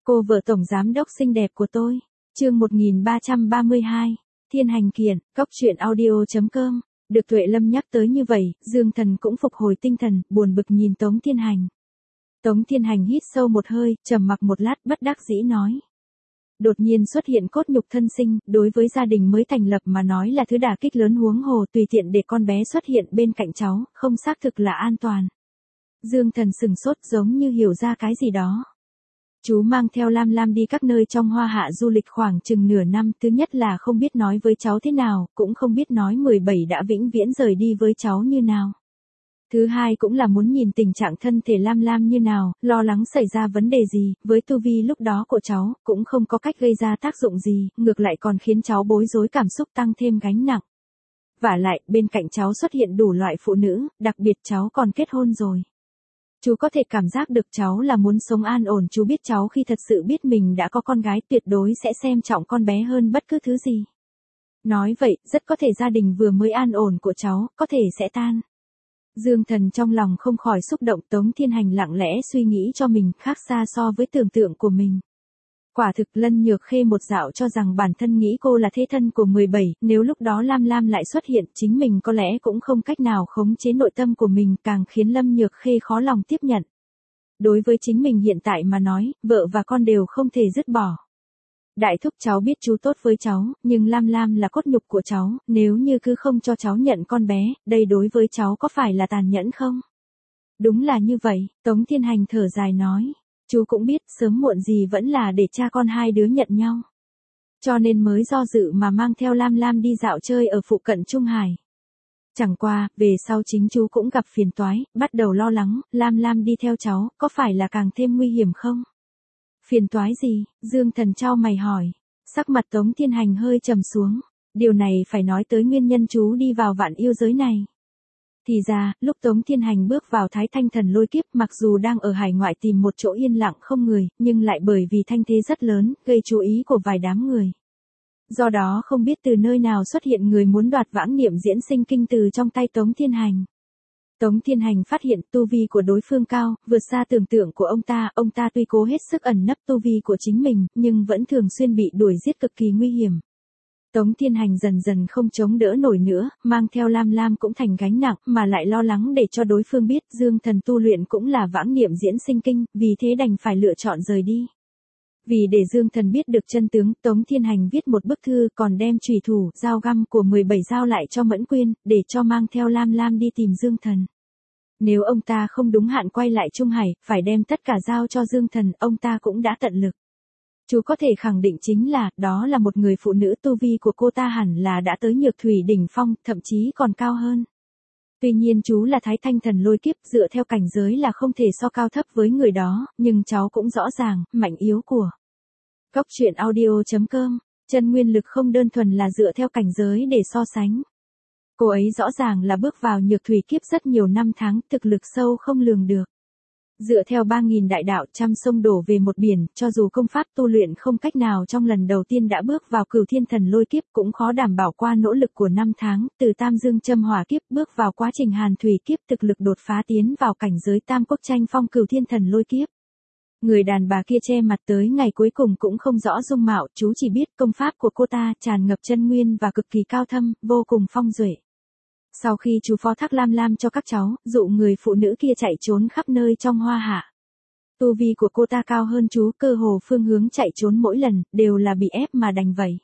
Cô vợ tổng giám đốc xinh đẹp của tôi. Chương 1332. Thiên hành kiện, cóc truyện audio.com. Được Tuệ Lâm nhắc tới như vậy, Dương Thần cũng phục hồi tinh thần, buồn bực nhìn Tống Thiên Hành. Tống Thiên Hành hít sâu một hơi, trầm mặc một lát, bất đắc dĩ nói. Đột nhiên xuất hiện cốt nhục thân sinh, đối với gia đình mới thành lập mà nói là thứ đả kích lớn, huống hồ tùy tiện để con bé xuất hiện bên cạnh cháu, không xác thực là an toàn. Dương Thần sừng sốt giống như hiểu ra cái gì đó. Chú mang theo Lam Lam đi các nơi trong Hoa Hạ du lịch khoảng chừng nửa năm, thứ nhất là không biết nói với cháu thế nào, cũng không biết nói 17 đã vĩnh viễn rời đi với cháu như nào. Thứ hai cũng là muốn nhìn tình trạng thân thể Lam Lam như nào, lo lắng xảy ra vấn đề gì, với tu vi lúc đó của cháu, cũng không có cách gây ra tác dụng gì, ngược lại còn khiến cháu bối rối, cảm xúc tăng thêm gánh nặng. Vả lại, bên cạnh cháu xuất hiện đủ loại phụ nữ, đặc biệt cháu còn kết hôn rồi. Chú có thể cảm giác được cháu là muốn sống an ổn, chú biết cháu khi thật sự biết mình đã có con gái tuyệt đối sẽ xem trọng con bé hơn bất cứ thứ gì. Nói vậy, rất có thể gia đình vừa mới an ổn của cháu, có thể sẽ tan. Dương Thần trong lòng không khỏi xúc động. Tống Thiên Hành lặng lẽ suy nghĩ cho mình, khác xa so với tưởng tượng của mình. Quả thực Lân Nhược Khê một dạo cho rằng bản thân nghĩ cô là thế thân của 17, nếu lúc đó Lam Lam lại xuất hiện, chính mình có lẽ cũng không cách nào khống chế nội tâm của mình, càng khiến Lâm Nhược Khê khó lòng tiếp nhận. Đối với chính mình hiện tại mà nói, vợ và con đều không thể dứt bỏ. Đại thúc, cháu biết chú tốt với cháu, nhưng Lam Lam là cốt nhục của cháu, nếu như cứ không cho cháu nhận con bé, đây đối với cháu có phải là tàn nhẫn không? Đúng là như vậy, Tống Thiên Hành thở dài nói. Chú cũng biết, sớm muộn gì vẫn là để cha con hai đứa nhận nhau. Cho nên mới do dự mà mang theo Lam Lam đi dạo chơi ở phụ cận Trung Hải. Chẳng qua, về sau chính chú cũng gặp phiền toái, bắt đầu lo lắng, Lam Lam đi theo cháu, có phải là càng thêm nguy hiểm không? Phiền toái gì? Dương Thần chau mày hỏi. Sắc mặt Tống Thiên Hành hơi trầm xuống. Điều này phải nói tới nguyên nhân chú đi vào vạn yêu giới này. Thì ra, lúc Tống Thiên Hành bước vào Thái Thanh Thần Lôi Kiếp, mặc dù đang ở hải ngoại tìm một chỗ yên lặng không người, nhưng lại bởi vì thanh thế rất lớn, gây chú ý của vài đám người. Do đó không biết từ nơi nào xuất hiện người muốn đoạt vãng niệm diễn sinh kinh từ trong tay Tống Thiên Hành. Tống Thiên Hành phát hiện tu vi của đối phương cao, vượt xa tưởng tượng của ông ta tuy cố hết sức ẩn nấp tu vi của chính mình, nhưng vẫn thường xuyên bị đuổi giết cực kỳ nguy hiểm. Tống Thiên Hành dần dần không chống đỡ nổi nữa, mang theo Lam Lam cũng thành gánh nặng, mà lại lo lắng để cho đối phương biết Dương Thần tu luyện cũng là vãng niệm diễn sinh kinh, vì thế đành phải lựa chọn rời đi. Vì để Dương Thần biết được chân tướng, Tống Thiên Hành viết một bức thư, còn đem chùy thủ, dao găm của 17 giao lại cho Mẫn Quyên, để cho mang theo Lam Lam đi tìm Dương Thần. Nếu ông ta không đúng hạn quay lại Trung Hải, phải đem tất cả giao cho Dương Thần, ông ta cũng đã tận lực. Chú có thể khẳng định chính là, đó là một người phụ nữ, tu vi của cô ta hẳn là đã tới Nhược Thủy đỉnh phong, thậm chí còn cao hơn. Tuy nhiên chú là Thái Thanh Thần Lôi Kiếp, dựa theo cảnh giới là không thể so cao thấp với người đó, nhưng cháu cũng rõ ràng, mạnh yếu của cóc truyện audio.com, chân nguyên lực không đơn thuần là dựa theo cảnh giới để so sánh. Cô ấy rõ ràng là bước vào Nhược Thủy kiếp rất nhiều năm tháng, thực lực sâu không lường được. Dựa theo 3.000 đại đạo, trăm sông đổ về một biển, cho dù công pháp tu luyện không cách nào trong lần đầu tiên đã bước vào Cửu Thiên Thần Lôi Kiếp, cũng khó đảm bảo qua nỗ lực của 5 tháng, từ Tam Dương Châm Hỏa Kiếp bước vào quá trình Hàn Thủy Kiếp, thực lực đột phá tiến vào cảnh giới Tam Quốc tranh phong Cửu Thiên Thần Lôi Kiếp. Người đàn bà kia che mặt tới ngày cuối cùng cũng không rõ dung mạo, chú chỉ biết công pháp của cô ta tràn ngập chân nguyên và cực kỳ cao thâm, vô cùng phong duệ. Sau khi chú phó thác Lam Lam cho các cháu, dụ người phụ nữ kia chạy trốn khắp nơi trong Hoa Hạ. Tu vi của cô ta cao hơn chú, cơ hồ phương hướng chạy trốn mỗi lần, đều là bị ép mà đành vậy.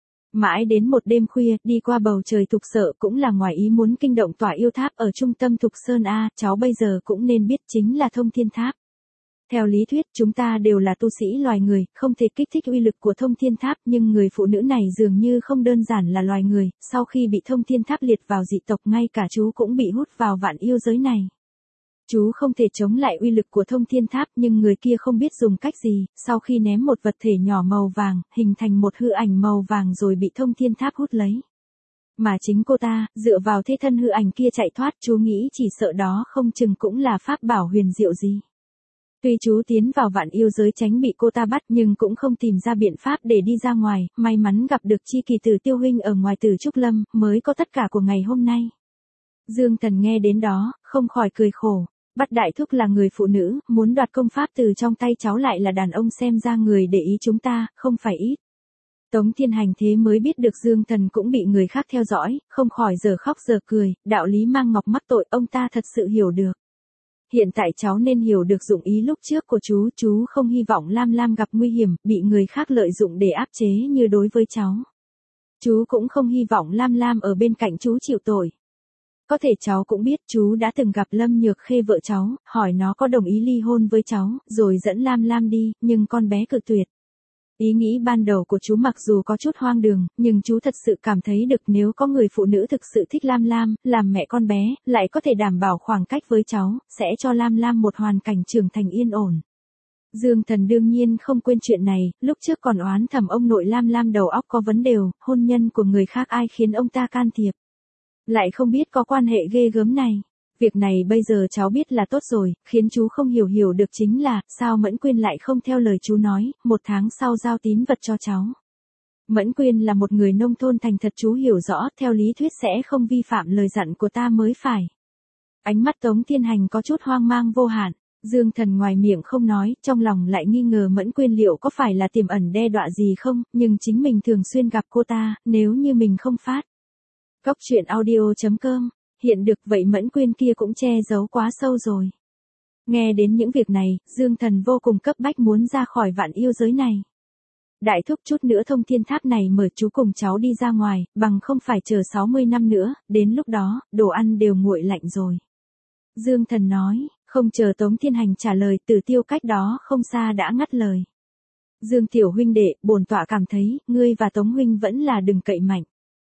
Mãi đến một đêm khuya, đi qua bầu trời Thục Sở cũng là ngoài ý muốn kinh động tỏa yêu tháp ở trung tâm Thục Sơn A, cháu bây giờ cũng nên biết chính là Thông Thiên Tháp. Theo lý thuyết chúng ta đều là tu sĩ loài người, không thể kích thích uy lực của Thông Thiên Tháp, nhưng người phụ nữ này dường như không đơn giản là loài người, sau khi bị Thông Thiên Tháp liệt vào dị tộc, ngay cả chú cũng bị hút vào vạn yêu giới này. Chú không thể chống lại uy lực của Thông Thiên Tháp, nhưng người kia không biết dùng cách gì, sau khi ném một vật thể nhỏ màu vàng, hình thành một hư ảnh màu vàng rồi bị Thông Thiên Tháp hút lấy. Mà chính cô ta, dựa vào thế thân hư ảnh kia chạy thoát, chú nghĩ chỉ sợ đó không chừng cũng là pháp bảo huyền diệu gì. Tuy chú tiến vào vạn yêu giới tránh bị cô ta bắt, nhưng cũng không tìm ra biện pháp để đi ra ngoài, may mắn gặp được Chi Kỳ Tử Tiêu huynh ở ngoài Tử Trúc Lâm, mới có tất cả của ngày hôm nay. Dương Thần nghe đến đó, không khỏi cười khổ. Bắt đại thúc là người phụ nữ, muốn đoạt công pháp từ trong tay cháu lại là đàn ông, xem ra người để ý chúng ta, không phải ít. Tống Thiên Hành thế mới biết được Dương Thần cũng bị người khác theo dõi, không khỏi giờ khóc giờ cười, đạo lý mang ngọc mắc tội, ông ta thật sự hiểu được. Hiện tại cháu nên hiểu được dụng ý lúc trước của chú không hy vọng Lam Lam gặp nguy hiểm, bị người khác lợi dụng để áp chế như đối với cháu. Chú cũng không hy vọng Lam Lam ở bên cạnh chú chịu tội. Có thể cháu cũng biết chú đã từng gặp Lâm Nhược Khê vợ cháu, hỏi nó có đồng ý ly hôn với cháu, rồi dẫn Lam Lam đi, nhưng con bé cự tuyệt. Ý nghĩ ban đầu của chú mặc dù có chút hoang đường, nhưng chú thật sự cảm thấy được nếu có người phụ nữ thực sự thích Lam Lam, làm mẹ con bé, lại có thể đảm bảo khoảng cách với cháu, sẽ cho Lam Lam một hoàn cảnh trưởng thành yên ổn. Dương Thần đương nhiên không quên chuyện này, lúc trước còn oán thầm ông nội Lam Lam đầu óc có vấn đề, hôn nhân của người khác ai khiến ông ta can thiệp. Lại không biết có quan hệ ghê gớm này. Việc này bây giờ cháu biết là tốt rồi, khiến chú không hiểu được chính là, sao Mẫn Quyên lại không theo lời chú nói, 1 tháng sau giao tín vật cho cháu. Mẫn Quyên là một người nông thôn thành thật, chú hiểu rõ, theo lý thuyết sẽ không vi phạm lời dặn của ta mới phải. Ánh mắt Tống Thiên Hành có chút hoang mang vô hạn, Dương Thần ngoài miệng không nói, trong lòng lại nghi ngờ Mẫn Quyên liệu có phải là tiềm ẩn đe dọa gì không, nhưng chính mình thường xuyên gặp cô ta, nếu như mình không phát. Góc truyện audio.com, hiện được vậy Mẫn Quyên kia cũng che giấu quá sâu rồi. Nghe đến những việc này, Dương Thần vô cùng cấp bách muốn ra khỏi vạn yêu giới này. Đại thúc chút nữa thông thiên tháp này mở, chú cùng cháu đi ra ngoài, bằng không phải chờ 60 năm nữa, đến lúc đó, đồ ăn đều nguội lạnh rồi. Dương Thần nói, không chờ Tống Thiên Hành trả lời, Tử Tiêu cách đó không xa đã ngắt lời. Dương tiểu huynh đệ, bổn tọa cảm thấy, ngươi và Tống huynh vẫn là đừng cậy mạnh.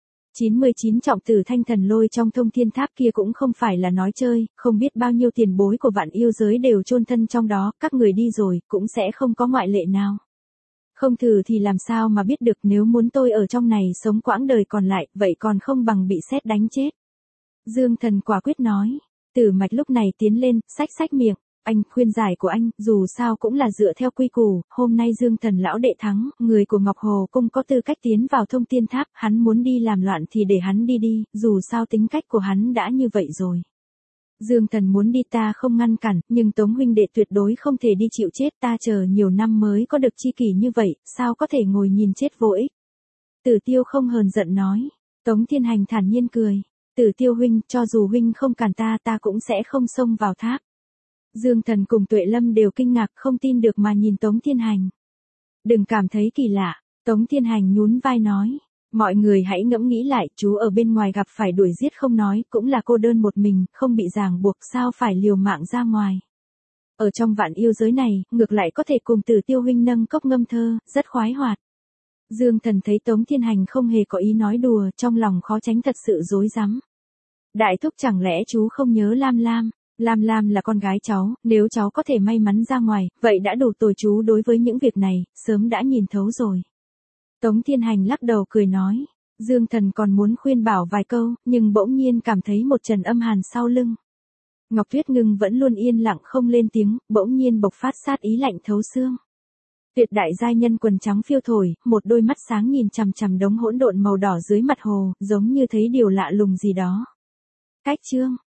99 trọng tử thanh thần lôi trong thông thiên tháp kia cũng không phải là nói chơi, không biết bao nhiêu tiền bối của vạn yêu giới đều chôn thân trong đó, các người đi rồi, cũng sẽ không có ngoại lệ nào. Không thử thì làm sao mà biết được, nếu muốn tôi ở trong này sống quãng đời còn lại, vậy còn không bằng bị sét đánh chết. Dương Thần quả quyết nói. Tử Mạch lúc này tiến lên, xách miệng. Anh, khuyên giải của anh, dù sao cũng là dựa theo quy củ, hôm nay Dương Thần lão đệ thắng, người của Ngọc Hồ Cung có tư cách tiến vào thông thiên tháp, hắn muốn đi làm loạn thì để hắn đi, dù sao tính cách của hắn đã như vậy rồi. Dương Thần muốn đi ta không ngăn cản, nhưng Tống huynh đệ tuyệt đối không thể đi chịu chết, ta chờ nhiều năm mới có được chi kỷ như vậy, sao có thể ngồi nhìn chết vô ích. Tử Tiêu không hờn giận nói. Tống Thiên Hành thản nhiên cười. Tử Tiêu huynh, cho dù huynh không cản ta cũng sẽ không xông vào tháp. Dương Thần cùng Tuệ Lâm đều kinh ngạc không tin được mà nhìn Tống Thiên Hành. Đừng cảm thấy kỳ lạ, Tống Thiên Hành nhún vai nói. Mọi người hãy ngẫm nghĩ lại, chú ở bên ngoài gặp phải đuổi giết không nói, cũng là cô đơn một mình, không bị ràng buộc, sao phải liều mạng ra ngoài. Ở trong vạn yêu giới này, ngược lại có thể cùng Tử Tiêu huynh nâng cốc ngâm thơ, rất khoái hoạt. Dương Thần thấy Tống Thiên Hành không hề có ý nói đùa, trong lòng khó tránh thật sự rối rắm. Đại thúc, chẳng lẽ chú không nhớ Lam Lam? Lam Lam là con gái cháu, nếu cháu có thể may mắn ra ngoài, vậy đã đủ rồi, chú đối với những việc này, sớm đã nhìn thấu rồi. Tống Thiên Hành lắc đầu cười nói. Dương Thần còn muốn khuyên bảo vài câu, nhưng bỗng nhiên cảm thấy một trận âm hàn sau lưng. Ngọc Tuyết Ngưng vẫn luôn yên lặng không lên tiếng, bỗng nhiên bộc phát sát ý lạnh thấu xương. Tuyệt đại giai nhân quần trắng phiêu thổi, một đôi mắt sáng nhìn chằm đống hỗn độn màu đỏ dưới mặt hồ, giống như thấy điều lạ lùng gì đó. Cách chương